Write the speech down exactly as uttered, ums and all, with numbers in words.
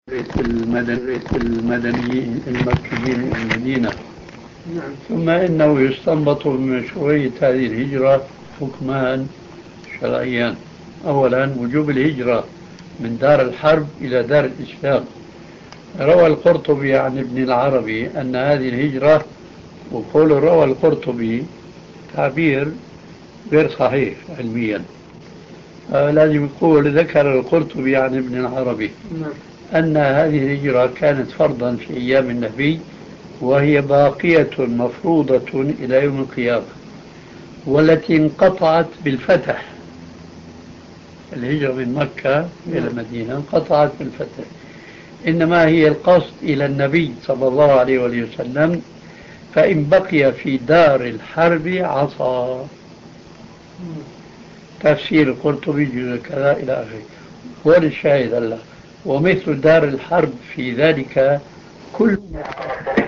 المدني المدنيين المكيين المدينة. ثم إنه يستنبط من مشروعية هذه الهجرة حكمان شرعيان. أولا وجوب الهجرة من دار الحرب إلى دار الإسلام. روى القرطبي عن ابن العربي أن هذه الهجرة، وقول روى القرطبي تعبير غير صحيح علميا، لازم يقول ذكر القرطبي عن ابن العربي أن هذه الهجرة كانت فرضا في أيام النبي، وهي باقية مفروضة إلى يوم القيامة، والتي انقطعت بالفتح. الهجرة من مكة إلى المدينة انقطعت بالفتح، إنما هي القصد إلى النبي صلى الله عليه وسلم، فإن بقي في دار الحرب عصى. تفسير القرطبي جزء كذا إلى آخره. والشاهد الله ومثل دار الحرب في ذلك كل